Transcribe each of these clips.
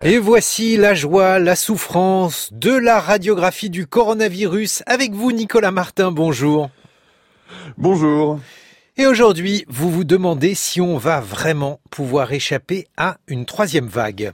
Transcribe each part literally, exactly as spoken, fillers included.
Et voici la joie, la souffrance de la radiographie du coronavirus avec vous, Nicolas Martin. Bonjour. Bonjour. Et aujourd'hui, vous vous demandez si on va vraiment pouvoir échapper à une troisième vague.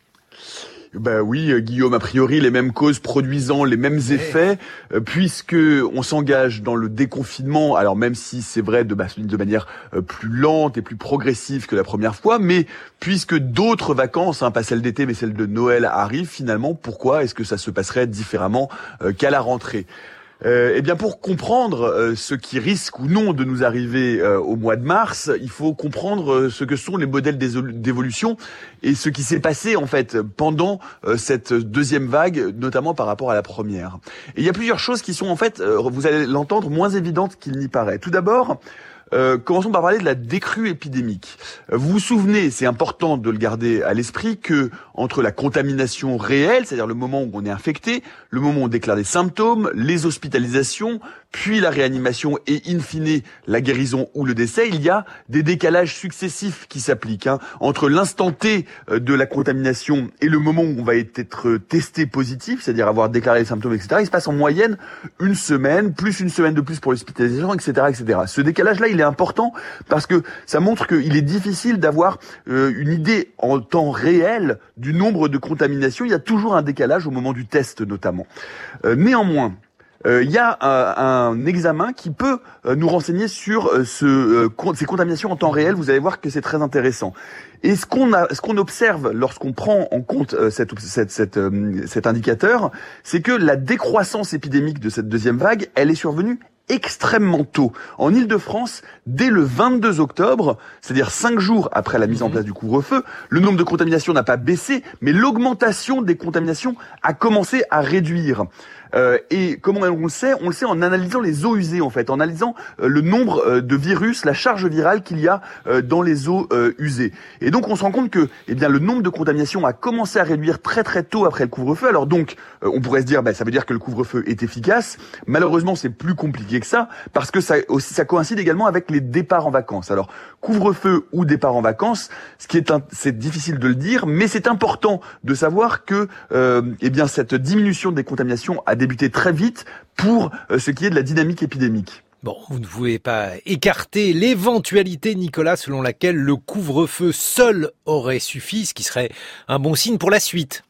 Ben oui, Guillaume, a priori, les mêmes causes produisant les mêmes effets, euh, puisque on s'engage dans le déconfinement, alors même si c'est vrai de, de manière euh, plus lente et plus progressive que la première fois, mais puisque d'autres vacances, hein, pas celles d'été mais celles de Noël arrivent, finalement, pourquoi est-ce que ça se passerait différemment euh, qu'à la rentrée ? Euh, eh bien, pour comprendre euh, ce qui risque ou non de nous arriver euh, au mois de mars, il faut comprendre euh, ce que sont les modèles d'évolution et ce qui s'est passé en fait pendant euh, cette deuxième vague, notamment par rapport à la première. Et il y a plusieurs choses qui sont en fait, euh, vous allez l'entendre, moins évidentes qu'il n'y paraît. Tout d'abord, Euh, commençons par parler de la décrue épidémique. Euh, vous vous souvenez, c'est important de le garder à l'esprit, que entre la contamination réelle, c'est-à-dire le moment où on est infecté, le moment où on déclare des symptômes, les hospitalisations, puis la réanimation et in fine la guérison ou le décès, il y a des décalages successifs qui s'appliquent. Hein, entre l'instant T de la contamination et le moment où on va être testé positif, c'est-à-dire avoir déclaré les symptômes, et cetera, il se passe en moyenne une semaine, plus une semaine de plus pour l'hospitalisation, et cetera, et cetera. Ce décalage-là, il est important parce que ça montre qu'il est difficile d'avoir euh, une idée en temps réel du nombre de contaminations. Il y a toujours un décalage au moment du test notamment. Euh, néanmoins, il euh, y a un, un examen qui peut euh, nous renseigner sur euh, ce, euh, con, ces contaminations en temps réel. Vous allez voir que c'est très intéressant. Et ce qu'on a, ce qu'on observe lorsqu'on prend en compte euh, cette, cette, cette, euh, cet indicateur, c'est que la décroissance épidémique de cette deuxième vague, elle est survenue extrêmement tôt. En Île-de-France, dès le vingt-deux octobre, c'est-à-dire cinq jours après la mise en place du couvre-feu, le nombre de contaminations n'a pas baissé, mais l'augmentation des contaminations a commencé à réduire. Euh, et comment on le sait ? On le sait en analysant les eaux usées, en fait, en analysant euh, le nombre euh, de virus, la charge virale qu'il y a euh, dans les eaux euh, usées. Et donc, on se rend compte que, eh bien, le nombre de contaminations a commencé à réduire très très tôt après le couvre-feu. Alors donc, euh, on pourrait se dire, bah, ça veut dire que le couvre-feu est efficace. Malheureusement, c'est plus compliqué que ça, parce que ça aussi, ça coïncide également avec les départs en vacances. Alors, couvre-feu ou départ en vacances, ce qui est, un, c'est difficile de le dire, mais c'est important de savoir que, euh, eh bien, cette diminution des contaminations a débuté très vite pour euh, ce qui est de la dynamique épidémique. Bon, vous ne pouvez pas écarter l'éventualité, Nicolas, selon laquelle le couvre-feu seul aurait suffi, ce qui serait un bon signe pour la suite.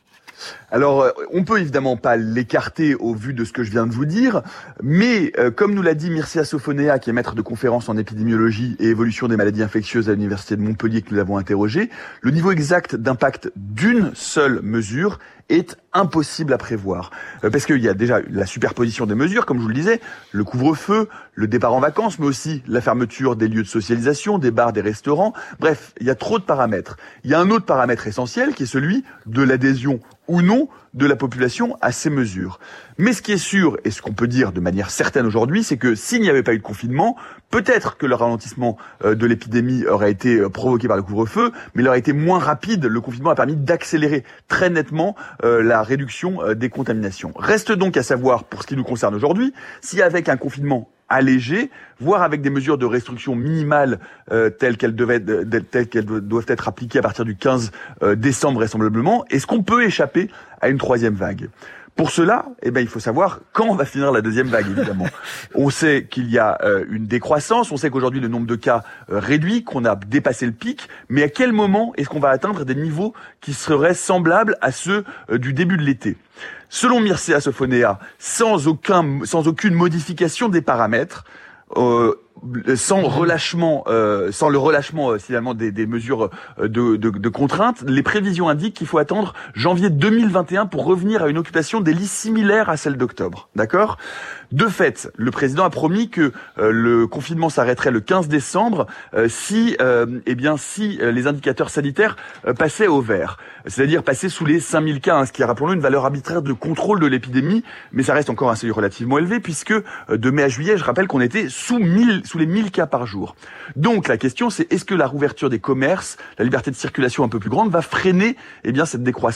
Alors, on peut évidemment pas l'écarter au vu de ce que je viens de vous dire, mais euh, comme nous l'a dit Mircea Sofonea, qui est maître de conférence en épidémiologie et évolution des maladies infectieuses à l'université de Montpellier, que nous avons interrogé, le niveau exact d'impact d'une seule mesure est impossible à prévoir. Euh, parce qu'il y a déjà la superposition des mesures, comme je vous le disais, le couvre-feu, le départ en vacances, mais aussi la fermeture des lieux de socialisation, des bars, des restaurants. Bref, il y a trop de paramètres. Il y a un autre paramètre essentiel qui est celui de l'adhésion ou non de la population à ces mesures. Mais ce qui est sûr, et ce qu'on peut dire de manière certaine aujourd'hui, c'est que s'il n'y avait pas eu de confinement, peut-être que le ralentissement de l'épidémie aurait été provoqué par le couvre-feu, mais il aurait été moins rapide. Le confinement a permis d'accélérer très nettement euh, la réduction euh, des contaminations. Reste donc à savoir, pour ce qui nous concerne aujourd'hui, si avec un confinement allégé, voire avec des mesures de restriction minimales euh, telles qu'elles devaient, de, telles qu'elles doivent être appliquées à partir du quinze décembre vraisemblablement, est-ce qu'on peut échapper à une troisième vague ? Pour cela, eh ben, il faut savoir quand va finir la deuxième vague, évidemment. On sait qu'il y a euh, une décroissance, on sait qu'aujourd'hui le nombre de cas euh, réduit, qu'on a dépassé le pic, mais à quel moment est-ce qu'on va atteindre des niveaux qui seraient semblables à ceux euh, du début de l'été ? Selon Mircea Sofonea, sans aucun, sans aucune modification des paramètres, euh, sans relâchement, euh, sans le relâchement euh, finalement des, des mesures euh, de, de, de contraintes, les prévisions indiquent qu'il faut attendre janvier deux mille vingt et un pour revenir à une occupation des lits similaire à celle d'octobre. D'accord ? De fait, le président a promis que euh, le confinement s'arrêterait le quinze décembre euh, si, euh, eh bien, si euh, les indicateurs sanitaires euh, passaient au vert, c'est-à-dire passaient sous les cinq mille cas, hein, ce qui est, rappelons-le, une valeur arbitraire de contrôle de l'épidémie, mais ça reste encore un seuil relativement élevé puisque euh, de mai à juillet, je rappelle qu'on était sous mille, sous les mille cas par jour. Donc la question, c'est est-ce que la rouverture des commerces, la liberté de circulation un peu plus grande, va freiner, eh bien, cette décroissance ?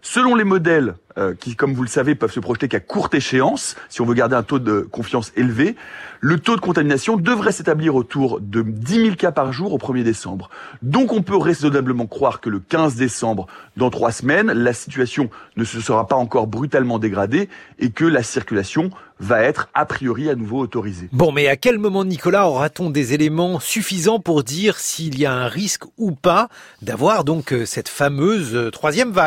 Selon les modèles, euh, qui, comme vous le savez, peuvent se projeter qu'à courte échéance, si on veut garder un taux de confiance élevé, le taux de contamination devrait s'établir autour de dix mille cas par jour au premier décembre. Donc on peut raisonnablement croire que le quinze décembre, dans trois semaines, la situation ne se sera pas encore brutalement dégradée et que la circulation va être a priori à nouveau autorisée. Bon, mais à quel moment, Nicolas, aura-t-on des éléments suffisants pour dire s'il y a un risque ou pas d'avoir donc cette fameuse troisième vague ?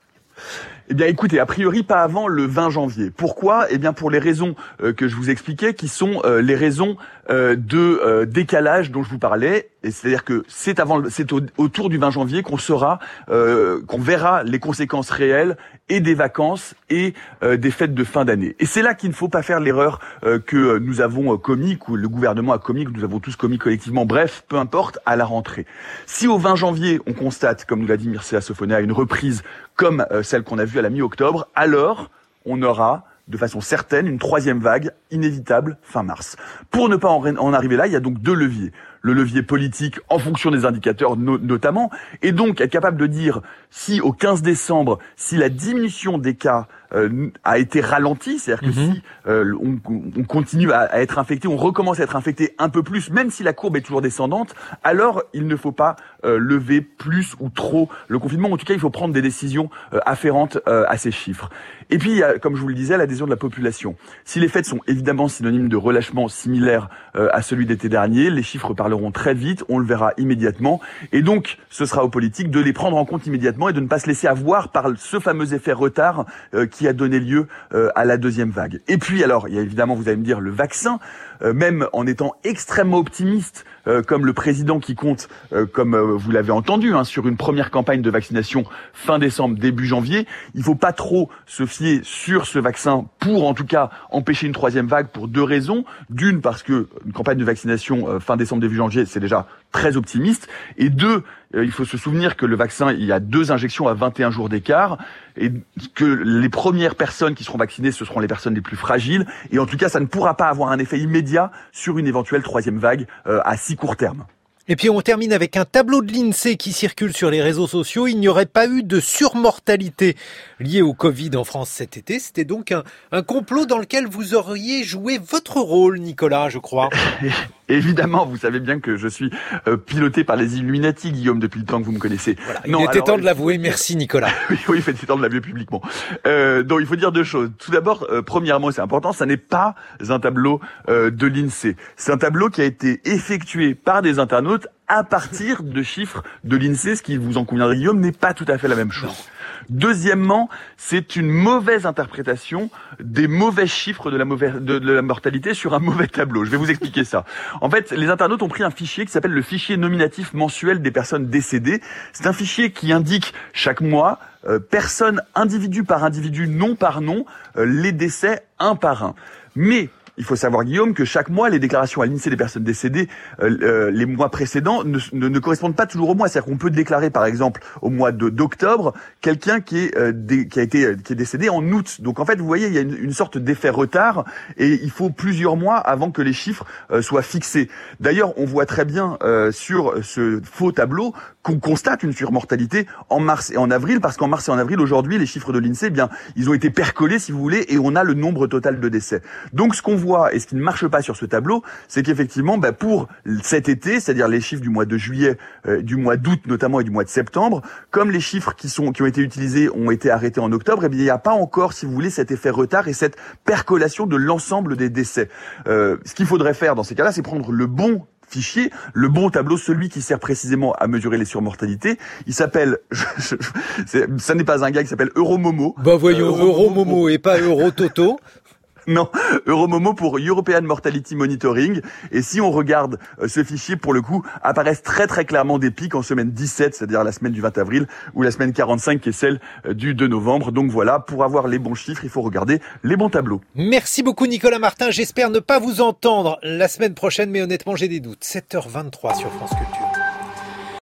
Eh bien, écoutez, a priori pas avant le vingt janvier. Pourquoi ? Eh bien, pour les raisons euh, que je vous expliquais, qui sont euh, les raisons euh, de euh, décalage dont je vous parlais. Et c'est-à-dire que c'est avant, c'est au, autour du vingt janvier qu'on saura, euh, qu'on verra les conséquences réelles et des vacances et euh, des fêtes de fin d'année. Et c'est là qu'il ne faut pas faire l'erreur euh, que nous avons commis, que le gouvernement a commis, que nous avons tous commis collectivement. Bref, peu importe, à la rentrée. Si au vingt janvier on constate, comme nous l'a dit Mircea Sophonéa, une reprise comme euh, celle qu'on a vue à la mi-octobre, alors on aura de façon certaine une troisième vague inévitable fin mars. Pour ne pas en, en arriver là, il y a donc deux leviers. Le levier politique en fonction des indicateurs no- notamment, et donc être capable de dire si au quinze décembre, si la diminution des cas euh, a été ralentie, c'est-à-dire que mm-hmm. si euh, on, on continue à, à être infecté, on recommence à être infecté un peu plus, même si la courbe est toujours descendante, alors il ne faut pas euh, lever plus ou trop le confinement. En tout cas, il faut prendre des décisions euh, afférentes euh, à ces chiffres. Et puis, il y a, comme je vous le disais, l'adhésion de la population. Si les fêtes sont évidemment synonymes de relâchement similaire euh, à celui d'été dernier, les chiffres parleront très vite, on le verra immédiatement. Et donc, ce sera aux politiques de les prendre en compte immédiatement et de ne pas se laisser avoir par ce fameux effet retard euh, qui a donné lieu euh, à la deuxième vague. Et puis, alors, il y a évidemment, vous allez me dire, le vaccin. Euh, même en étant extrêmement optimiste, euh, comme le président qui compte, euh, comme euh, vous l'avez entendu, hein, sur une première campagne de vaccination fin décembre, début janvier, il faut pas trop se fier sur ce vaccin pour, en tout cas, empêcher une troisième vague pour deux raisons. D'une, parce que une campagne de vaccination euh, fin décembre, début janvier, c'est déjà très optimiste. Et deux, euh, il faut se souvenir que le vaccin, il y a deux injections à vingt et un jours d'écart, et que les premières personnes qui seront vaccinées, ce seront les personnes les plus fragiles. Et en tout cas, ça ne pourra pas avoir un effet immédiat sur une éventuelle troisième vague euh, à si court terme. Et puis on termine avec un tableau de l'INSEE qui circule sur les réseaux sociaux. Il n'y aurait pas eu de surmortalité liée au Covid en France cet été. C'était donc un, un complot dans lequel vous auriez joué votre rôle, Nicolas, je crois. Évidemment, vous savez bien que je suis euh, piloté par les Illuminati, Guillaume, depuis le temps que vous me connaissez. Voilà, il non, était alors, temps de l'avouer. Merci, Nicolas. oui, oui, il était temps de l'avouer publiquement. Euh, donc, il faut dire deux choses. Tout d'abord, euh, premièrement, c'est important, ça n'est pas un tableau euh, de l'INSEE. C'est un tableau qui a été effectué par des internautes à partir de chiffres de l'INSEE, ce qui, vous en conviendrez, Guillaume, n'est pas tout à fait la même chose. Non. Deuxièmement, c'est une mauvaise interprétation des mauvais chiffres de la, mauvaise, de, de la mortalité sur un mauvais tableau. Je vais vous expliquer ça. En fait, les internautes ont pris un fichier qui s'appelle le fichier nominatif mensuel des personnes décédées. C'est un fichier qui indique chaque mois, euh, personne, individu par individu, nom par nom, euh, les décès un par un. Mais il faut savoir, Guillaume, que chaque mois, les déclarations à l'INSEE des personnes décédées, euh, euh, les mois précédents, ne, ne, ne correspondent pas toujours au mois. C'est-à-dire qu'on peut déclarer, par exemple, au mois de, d'octobre, quelqu'un qui est euh, dé, qui a été euh, qui est décédé en août. Donc en fait, vous voyez, il y a une, une sorte d'effet retard, et il faut plusieurs mois avant que les chiffres euh, soient fixés. D'ailleurs, on voit très bien euh, sur ce faux tableau qu'on constate une surmortalité en mars et en avril, parce qu'en mars et en avril, aujourd'hui, les chiffres de l'INSEE, eh bien, ils ont été percolés, si vous voulez, et on a le nombre total de décès. Donc ce qu'on voit, et ce qui ne marche pas sur ce tableau, c'est qu'effectivement, bah, pour cet été, c'est-à-dire les chiffres du mois de juillet, euh, du mois d'août notamment et du mois de septembre, comme les chiffres qui sont qui ont été utilisés ont été arrêtés en octobre, eh bien, il n'y a pas encore, si vous voulez, cet effet retard et cette percolation de l'ensemble des décès. Euh, ce qu'il faudrait faire dans ces cas-là, c'est prendre le bon fichier, le bon tableau, celui qui sert précisément à mesurer les surmortalités. Il s'appelle, je, je, c'est, ça n'est pas un gars qui s'appelle Euromomo. Bah voyons, euh, Euromomo, Euromomo et pas Eurototo. Non, Euromomo pour European Mortality Monitoring. Et si on regarde euh, ce fichier, pour le coup, apparaissent très très clairement des pics en semaine dix-sept, c'est-à-dire la semaine du vingt avril, ou la semaine quarante-cinq qui est celle euh, du deux novembre. Donc voilà, pour avoir les bons chiffres, il faut regarder les bons tableaux. Merci beaucoup Nicolas Martin. J'espère ne pas vous entendre la semaine prochaine, mais honnêtement j'ai des doutes. sept heures vingt-trois sur France Culture.